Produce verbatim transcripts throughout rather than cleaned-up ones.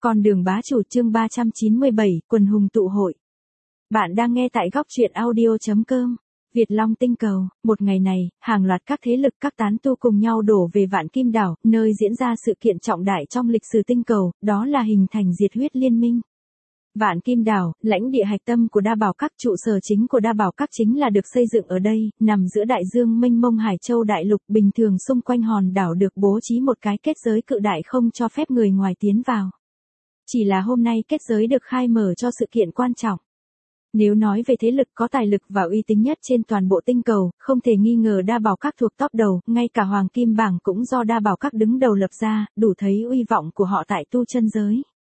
Con đường bá chủ chương ba trăm chín mươi bảy, quần hùng tụ hội. Bạn đang nghe tại góc truyện audio chấm com. Việt Long tinh cầu, một ngày này, hàng loạt các thế lực các tán tu cùng nhau đổ về Vạn Kim Đảo, nơi diễn ra sự kiện trọng đại trong lịch sử tinh cầu, đó là hình thành diệt huyết liên minh. Vạn Kim Đảo, lãnh địa hạch tâm của Đa Bảo Các, trụ sở chính của Đa Bảo Các chính là được xây dựng ở đây, nằm giữa đại dương mênh mông Hải Châu đại lục, bình thường xung quanh hòn đảo được bố trí một cái kết giới cự đại không cho phép người ngoài tiến vào. Chỉ là hôm nay kết giới được khai mở cho sự kiện quan trọng. Nếu nói về thế lực có tài lực và uy tín nhất trên toàn bộ tinh cầu, không thể nghi ngờ Đa Bảo Các thuộc top đầu, ngay cả Hoàng Kim Bảng cũng do Đa Bảo Các đứng đầu lập ra, đủ thấy uy vọng của họ tại tu chân giới.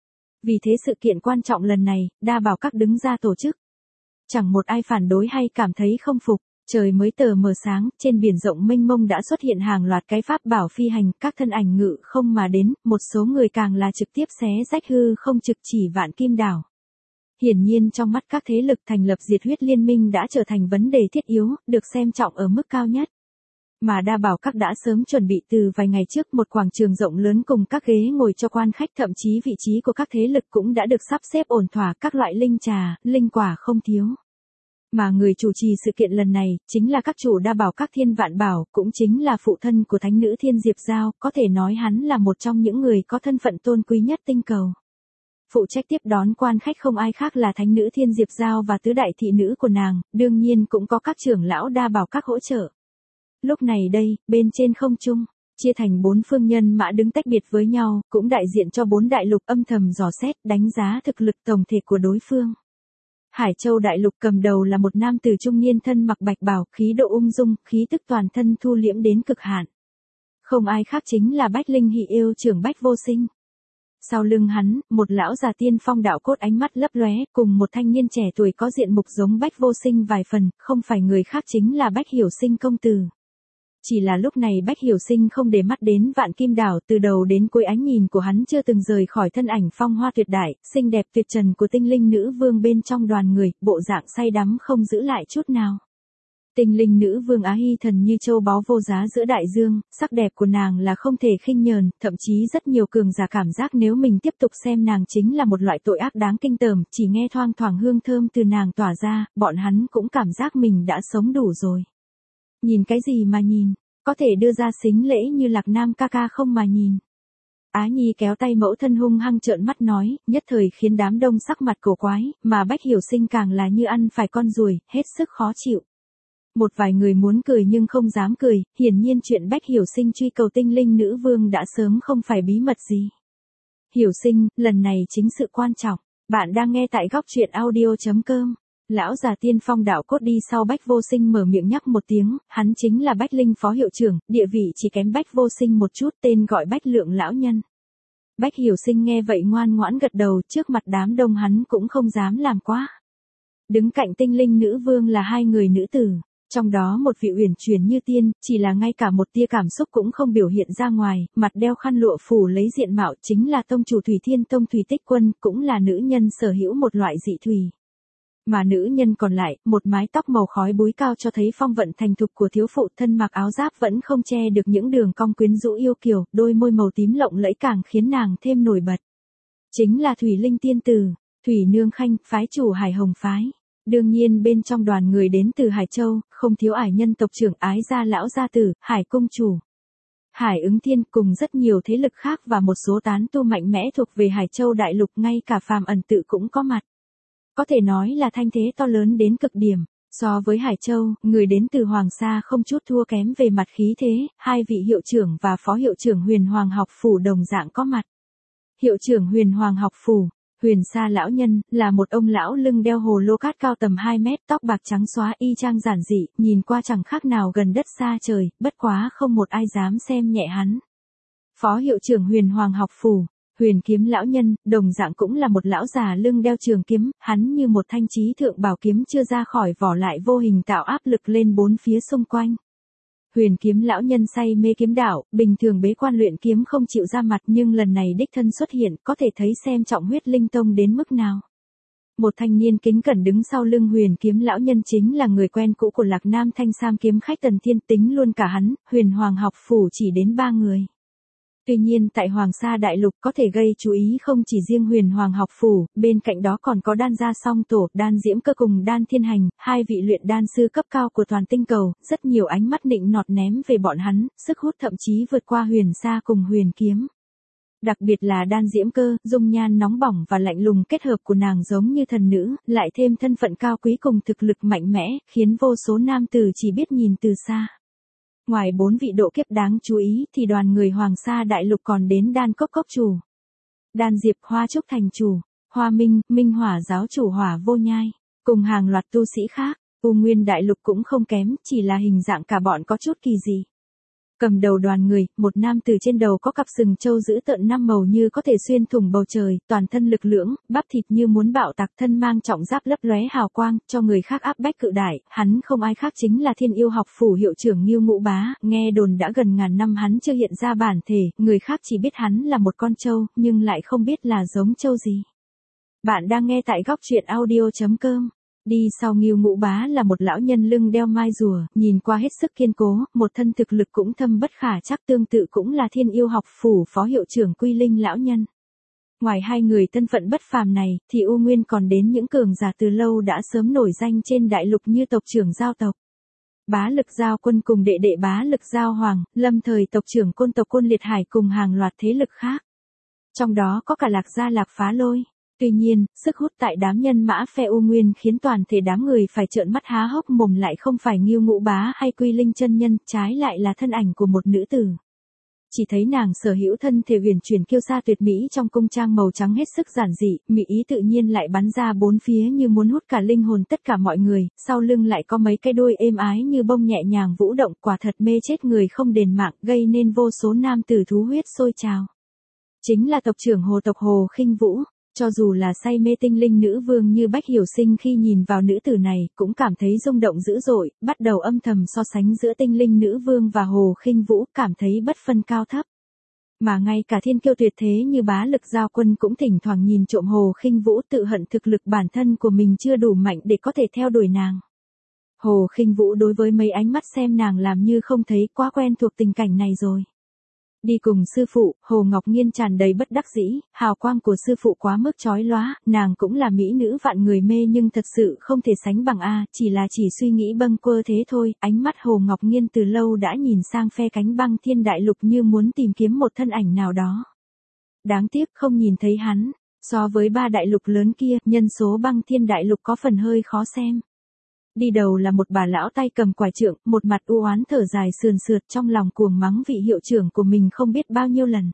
Vì thế sự kiện quan trọng lần này, Đa Bảo Các đứng ra tổ chức. Chẳng một ai phản đối hay cảm thấy không phục. Trời mới tờ mờ sáng, trên biển rộng mênh mông đã xuất hiện hàng loạt cái pháp bảo phi hành, các thân ảnh ngự không mà đến, một số người càng là trực tiếp xé rách hư không trực chỉ Vạn Kim Đảo. Hiển nhiên trong mắt các thế lực thành lập diệt huyết liên minh đã trở thành vấn đề thiết yếu, được xem trọng ở mức cao nhất. Mà Đa Bảo Các đã sớm chuẩn bị từ vài ngày trước, một quảng trường rộng lớn cùng các ghế ngồi cho quan khách, thậm chí vị trí của các thế lực cũng đã được sắp xếp ổn thỏa, các loại linh trà, linh quả không thiếu. Mà người chủ trì sự kiện lần này, chính là các chủ Đa Bảo Các Thiên Vạn Bảo, cũng chính là phụ thân của thánh nữ Thiên Diệp Giao, có thể nói hắn là một trong những người có thân phận tôn quý nhất tinh cầu. Phụ trách tiếp đón quan khách không ai khác là thánh nữ Thiên Diệp Giao và tứ đại thị nữ của nàng, đương nhiên cũng có các trưởng lão Đa Bảo Các hỗ trợ. Lúc này đây, bên trên không trung, chia thành bốn phương nhân mã đứng tách biệt với nhau, cũng đại diện cho bốn đại lục, âm thầm dò xét, đánh giá thực lực tổng thể của đối phương. Hải Châu đại lục cầm đầu là một nam tử trung niên thân mặc bạch bào, khí độ ung dung, khí tức toàn thân thu liễm đến cực hạn. Không ai khác chính là Bách Linh Hỷ yêu trưởng Bách Vô Sinh. Sau lưng hắn, một lão già tiên phong đạo cốt ánh mắt lấp lóe, cùng một thanh niên trẻ tuổi có diện mục giống Bách Vô Sinh vài phần, không phải người khác chính là Bách Hiểu Sinh công tử. Chỉ là lúc này Bách Hiểu Sinh không để mắt đến Vạn Kim Đảo, từ đầu đến cuối ánh nhìn của hắn chưa từng rời khỏi thân ảnh phong hoa tuyệt đại, xinh đẹp tuyệt trần của tinh linh nữ vương bên trong đoàn người, bộ dạng say đắm không giữ lại chút nào. Tinh linh nữ vương Á Hy thần như châu báu vô giá giữa đại dương, sắc đẹp của nàng là không thể khinh nhờn, thậm chí rất nhiều cường giả cảm giác nếu mình tiếp tục xem nàng chính là một loại tội ác đáng kinh tởm, chỉ nghe thoang thoảng hương thơm từ nàng tỏa ra, bọn hắn cũng cảm giác mình đã sống đủ rồi. Nhìn cái gì mà nhìn, có thể đưa ra xính lễ như Lạc Nam ca ca không mà nhìn. Á Nhi kéo tay mẫu thân hung hăng trợn mắt nói, nhất thời khiến đám đông sắc mặt cổ quái, mà Bách Hiểu Sinh càng là như ăn phải con ruồi, hết sức khó chịu. Một vài người muốn cười nhưng không dám cười, hiển nhiên chuyện Bách Hiểu Sinh truy cầu tinh linh nữ vương đã sớm không phải bí mật gì. Hiểu Sinh, lần này chính sự quan trọng, bạn đang nghe tại góc truyện audio chấm com. Lão già tiên phong đạo cốt đi sau Bách Vô Sinh mở miệng nhắc một tiếng, hắn chính là Bách Linh phó hiệu trưởng, địa vị chỉ kém Bách Vô Sinh một chút, tên gọi Bách Lượng lão nhân. Bách Hiểu Sinh nghe vậy ngoan ngoãn gật đầu, trước mặt đám đông hắn cũng không dám làm quá. Đứng cạnh tinh linh nữ vương là hai người nữ tử, trong đó một vị uyển chuyển như tiên, chỉ là ngay cả một tia cảm xúc cũng không biểu hiện ra ngoài, mặt đeo khăn lụa phủ lấy diện mạo chính là tông chủ Thủy Thiên Tông Thủy Tích Quân, cũng là nữ nhân sở hữu một loại dị thủy. Mà nữ nhân còn lại, một mái tóc màu khói búi cao cho thấy phong vận thành thục của thiếu phụ, thân mặc áo giáp vẫn không che được những đường cong quyến rũ yêu kiều, đôi môi màu tím lộng lẫy càng khiến nàng thêm nổi bật. Chính là Thủy Linh tiên tử, Thủy Nương Khanh, phái chủ Hải Hồng phái. Đương nhiên bên trong đoàn người đến từ Hải Châu, không thiếu Ải nhân tộc trưởng Ái gia lão gia tử, Hải cung chủ, Hải Ứng Thiên cùng rất nhiều thế lực khác và một số tán tu mạnh mẽ thuộc về Hải Châu đại lục, ngay cả Phàm Ẩn Tự cũng có mặt. Có thể nói là thanh thế to lớn đến cực điểm. So với Hải Châu, người đến từ Hoàng Sa không chút thua kém về mặt khí thế, hai vị hiệu trưởng và phó hiệu trưởng Huyền Hoàng học phủ đồng dạng có mặt. Hiệu trưởng Huyền Hoàng học phủ, Huyền Sa lão nhân, là một ông lão lưng đeo hồ lô cát cao tầm hai mét, tóc bạc trắng xóa y chang giản dị, nhìn qua chẳng khác nào gần đất xa trời, bất quá không một ai dám xem nhẹ hắn. Phó hiệu trưởng Huyền Hoàng học phủ, Huyền Kiếm lão nhân, đồng dạng cũng là một lão già lưng đeo trường kiếm, hắn như một thanh chí thượng bảo kiếm chưa ra khỏi vỏ lại vô hình tạo áp lực lên bốn phía xung quanh. Huyền Kiếm lão nhân say mê kiếm đạo, bình thường bế quan luyện kiếm không chịu ra mặt, nhưng lần này đích thân xuất hiện, có thể thấy xem trọng Huyết Linh Tông đến mức nào. Một thanh niên kính cẩn đứng sau lưng Huyền Kiếm lão nhân chính là người quen cũ của Lạc Nam Thanh Sam kiếm khách Tần Thiên, tính luôn cả hắn, Huyền Hoàng học phủ chỉ đến ba người. Tuy nhiên tại Hoàng Sa Đại Lục có thể gây chú ý không chỉ riêng Huyền Hoàng học phủ, bên cạnh đó còn có Đan Gia Song Tổ, Đan Diễm Cơ cùng Đan Thiên Hành, hai vị luyện đan sư cấp cao của toàn tinh cầu, rất nhiều ánh mắt nịnh nọt ném về bọn hắn, sức hút thậm chí vượt qua Huyền Sa cùng Huyền Kiếm. Đặc biệt là Đan Diễm Cơ, dung nhan nóng bỏng và lạnh lùng kết hợp của nàng giống như thần nữ, lại thêm thân phận cao quý cùng thực lực mạnh mẽ, khiến vô số nam tử chỉ biết nhìn từ xa. Ngoài bốn vị độ kiếp đáng chú ý thì đoàn người Hoàng Sa Đại Lục còn đến Đan Cốc Cốc chủ, Đan Diệp Hoa Trúc Thành chủ, Hoa Minh, Minh Hỏa giáo chủ Hỏa Vô Nhai, cùng hàng loạt tu sĩ khác. U Nguyên Đại Lục cũng không kém, chỉ là hình dạng cả bọn có chút kỳ dị. Cầm đầu đoàn người, một nam tử trên đầu có cặp sừng trâu dữ tợn năm màu như có thể xuyên thủng bầu trời, toàn thân lực lưỡng, bắp thịt như muốn bạo tạc, thân mang trọng giáp lấp lóe hào quang, cho người khác áp bách cự đại, hắn không ai khác chính là Thiên Yêu học phủ hiệu trưởng Ngưu Ngũ Bá, nghe đồn đã gần ngàn năm hắn chưa hiện ra bản thể, người khác chỉ biết hắn là một con trâu, nhưng lại không biết là giống trâu gì. Bạn đang nghe tại góc truyện audio chấm com. Đi sau Ngưu Ngũ Bá là một lão nhân lưng đeo mai rùa, nhìn qua hết sức kiên cố, một thân thực lực cũng thâm bất khả trắc, tương tự cũng là Thiên Yêu học phủ phó hiệu trưởng Quy Linh lão nhân. Ngoài hai người thân phận bất phàm này, thì U Nguyên còn đến những cường giả từ lâu đã sớm nổi danh trên đại lục như tộc trưởng Giao tộc, Bá Lực Giao Quân cùng đệ đệ Bá Lực Giao Hoàng, lâm thời tộc trưởng Côn tộc Côn Liệt Hải cùng hàng loạt thế lực khác. Trong đó có cả Lạc Gia Lạc Phá Lôi. Tuy nhiên, sức hút tại đám nhân mã phe U Nguyên khiến toàn thể đám người phải trợn mắt há hốc mồm, lại không phải Ngưu Ngũ Bá hay Quy Linh chân nhân, trái lại là thân ảnh của một nữ tử. Chỉ thấy nàng sở hữu thân thể huyền chuyển kiêu sa tuyệt mỹ trong cung trang màu trắng hết sức giản dị, mỹ ý tự nhiên lại bắn ra bốn phía như muốn hút cả linh hồn tất cả mọi người, sau lưng lại có mấy cái đuôi êm ái như bông nhẹ nhàng vũ động, quả thật mê chết người không đền mạng, gây nên vô số nam tử thú huyết sôi trào. Chính là tộc trưởng Hồ tộc Hồ Khinh Vũ. Cho dù là say mê tinh linh nữ vương như Bách Hiểu Sinh khi nhìn vào nữ tử này, cũng cảm thấy rung động dữ dội, bắt đầu âm thầm so sánh giữa tinh linh nữ vương và Hồ Khinh Vũ, cảm thấy bất phân cao thấp. Mà ngay cả thiên kiêu tuyệt thế như Bá Lực Giao Quân cũng thỉnh thoảng nhìn trộm Hồ Khinh Vũ, tự hận thực lực bản thân của mình chưa đủ mạnh để có thể theo đuổi nàng. Hồ Khinh Vũ đối với mấy ánh mắt xem nàng làm như không thấy, quá quen thuộc tình cảnh này rồi. Đi cùng sư phụ, Hồ Ngọc Nghiên tràn đầy bất đắc dĩ, hào quang của sư phụ quá mức chói lóa, nàng cũng là mỹ nữ vạn người mê nhưng thật sự không thể sánh bằng a, chỉ là chỉ suy nghĩ bâng quơ thế thôi. Ánh mắt Hồ Ngọc Nghiên từ lâu đã nhìn sang phe cánh Băng Thiên Đại Lục như muốn tìm kiếm một thân ảnh nào đó. Đáng tiếc không nhìn thấy hắn, so với ba đại lục lớn kia, nhân số Băng Thiên Đại Lục có phần hơi khó xem. Đi đầu là một bà lão tay cầm quải trượng, một mặt u oán thở dài sườn sượt, trong lòng cuồng mắng vị hiệu trưởng của mình không biết bao nhiêu lần.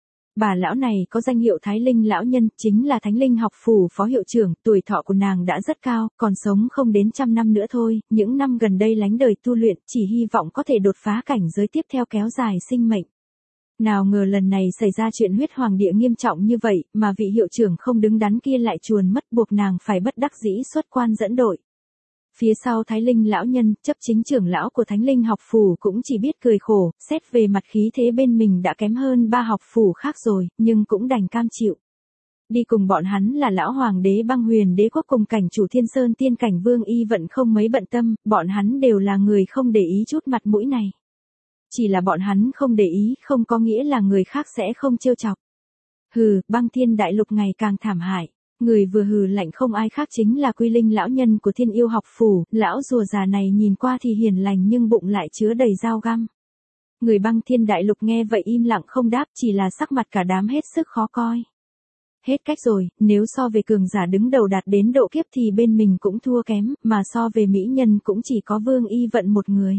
Bà lão này có danh hiệu Thái Linh lão nhân, chính là Thánh Linh học phủ phó hiệu trưởng, tuổi thọ của nàng đã rất cao, còn sống không đến trăm năm nữa thôi, những năm gần đây lánh đời tu luyện, chỉ hy vọng có thể đột phá cảnh giới tiếp theo kéo dài sinh mệnh. Nào ngờ lần này xảy ra chuyện huyết hoàng địa nghiêm trọng như vậy, mà vị hiệu trưởng không đứng đắn kia lại chuồn mất, buộc nàng phải bất đắc dĩ xuất quan dẫn đội. Phía sau Thái Linh lão nhân, chấp chính trưởng lão của Thánh Linh học phủ cũng chỉ biết cười khổ, xét về mặt khí thế bên mình đã kém hơn ba học phủ khác rồi, nhưng cũng đành cam chịu. Đi cùng bọn hắn là lão hoàng đế Băng Huyền đế quốc cùng cảnh chủ Thiên Sơn tiên cảnh Vương Y Vận không mấy bận tâm, bọn hắn đều là người không để ý chút mặt mũi này. Chỉ là bọn hắn không để ý không có nghĩa là người khác sẽ không trêu chọc. Hừ, Băng Thiên Đại Lục ngày càng thảm hại. Người vừa hừ lạnh không ai khác chính là Quy Linh lão nhân của Thiên Yêu học phủ, lão rùa già này nhìn qua thì hiền lành nhưng bụng lại chứa đầy dao găm. Người Băng Thiên Đại Lục nghe vậy im lặng không đáp, chỉ là sắc mặt cả đám hết sức khó coi. Hết cách rồi, nếu so về cường giả đứng đầu đạt đến độ kiếp thì bên mình cũng thua kém, mà so về mỹ nhân cũng chỉ có Vương Y Vận một người.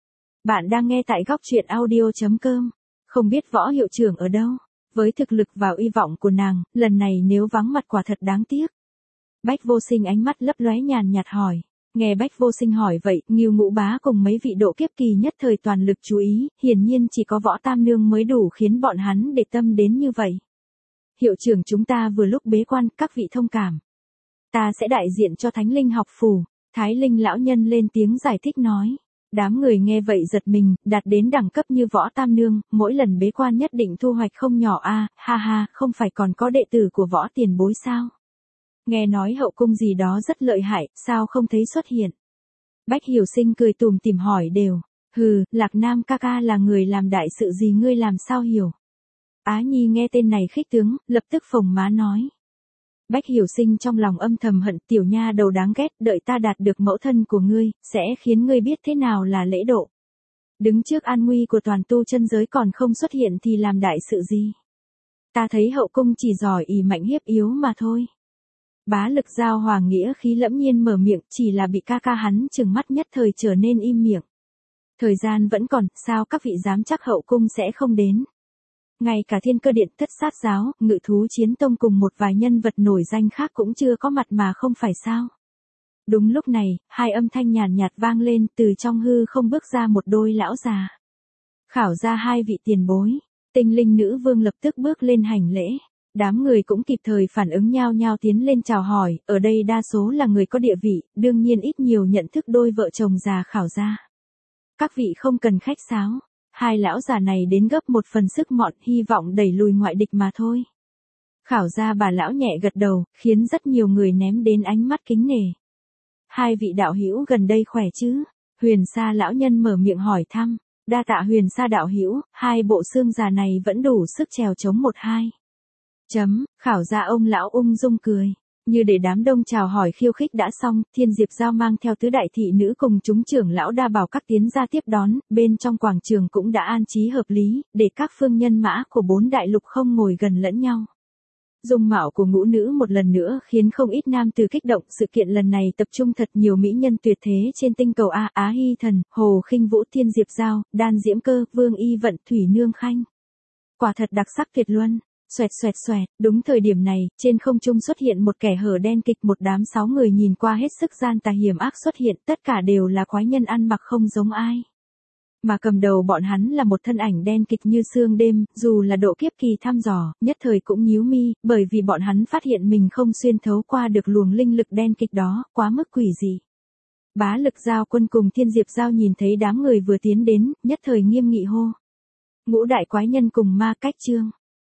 Bạn đang nghe tại góc truyện audio chấm com, không biết võ hiệu trưởng ở đâu. Với thực lực và uy vọng của nàng, lần này nếu vắng mặt quả thật đáng tiếc. Bách Vô Sinh ánh mắt lấp lóe nhàn nhạt hỏi. Nghe Bách Vô Sinh hỏi vậy, Ngưu Ngũ Bá cùng mấy vị độ kiếp kỳ nhất thời toàn lực chú ý, hiển nhiên chỉ có Võ Tam Nương mới đủ khiến bọn hắn để tâm đến như vậy. Hiệu trưởng chúng ta vừa lúc bế quan, các vị thông cảm. Ta sẽ đại diện cho Thánh Linh học phủ. Thái Linh lão nhân lên tiếng giải thích nói. Đám người nghe vậy giật mình, đạt đến đẳng cấp như Võ Tam Nương, mỗi lần bế quan nhất định thu hoạch không nhỏ a, à, ha ha, không phải còn có đệ tử của Võ tiền bối sao? Nghe nói hậu cung gì đó rất lợi hại, sao không thấy xuất hiện? Bách Hiểu Sinh cười tùm tìm hỏi đều, hừ, Lạc Nam ca ca là người làm đại sự gì ngươi làm sao hiểu? Á Nhi nghe tên này khích tướng, lập tức phồng má nói. Bách Hiểu Sinh trong lòng âm thầm hận, tiểu nha đầu đáng ghét, đợi ta đạt được mẫu thân của ngươi, sẽ khiến ngươi biết thế nào là lễ độ. Đứng trước an nguy của toàn tu chân giới còn không xuất hiện thì làm đại sự gì. Ta thấy hậu cung chỉ giỏi ỷ mạnh hiếp yếu mà thôi. Bá Lực Giao Hoàng nghĩa khí lẫm nhiên mở miệng, chỉ là bị ca ca hắn trừng mắt nhất thời trở nên im miệng. Thời gian vẫn còn, sao các vị dám chắc hậu cung sẽ không đến. Ngay cả Thiên Cơ Điện, Thất Sát Giáo, Ngự Thú Chiến Tông cùng một vài nhân vật nổi danh khác cũng chưa có mặt mà không phải sao. Đúng lúc này, hai âm thanh nhàn nhạt vang lên, từ trong hư không bước ra một đôi lão già. Khảo ra hai vị tiền bối, Tinh Linh Nữ Vương lập tức bước lên hành lễ. Đám người cũng kịp thời phản ứng nhao nhao tiến lên chào hỏi, ở đây đa số là người có địa vị, đương nhiên ít nhiều nhận thức đôi vợ chồng già Khảo gia. Các vị không cần khách sáo, hai lão già này đến gấp một phần sức mọn, hy vọng đẩy lùi ngoại địch mà thôi. Khảo gia bà lão nhẹ gật đầu, khiến rất nhiều người ném đến ánh mắt kính nể. Hai vị đạo hữu gần đây khỏe chứ? Huyền Sa lão nhân mở miệng hỏi thăm. Đa tạ Huyền Sa đạo hữu, hai bộ xương già này vẫn đủ sức trèo chống một hai. Chấm, Khảo gia ông lão ung dung cười. Như để đám đông chào hỏi khiêu khích đã xong, Thiên Diệp Giao mang theo tứ đại thị nữ cùng chúng trưởng lão đa bảo các tiến ra tiếp đón, bên trong quảng trường cũng đã an trí hợp lý, để các phương nhân mã của bốn đại lục không ngồi gần lẫn nhau. Dung mạo của ngũ nữ một lần nữa khiến không ít nam tử kích động, sự kiện lần này tập trung thật nhiều mỹ nhân tuyệt thế trên tinh cầu A, Á Hy Thần, Hồ Khinh Vũ, Thiên Diệp Giao, Đan Diễm Cơ, Vương Y Vận, Thủy Nương Khanh. Quả thật đặc sắc tuyệt luân. Xoẹt xoẹt xoẹt, đúng thời điểm này, trên không trung xuất hiện một kẻ hở đen kịch, một đám sáu người nhìn qua hết sức gian tà hiểm ác xuất hiện, tất cả đều là quái nhân ăn mặc không giống ai. Mà cầm đầu bọn hắn là một thân ảnh đen kịch như sương đêm, dù là độ kiếp kỳ thăm dò, nhất thời cũng nhíu mi, bởi vì bọn hắn phát hiện mình không xuyên thấu qua được luồng linh lực đen kịch đó, quá mức quỷ dị. Bá Lực Giao Quân cùng Thiên Diệp Giao nhìn thấy đám người vừa tiến đến, nhất thời nghiêm nghị hô. Ngũ đại quái nhân cùng ma cách trương.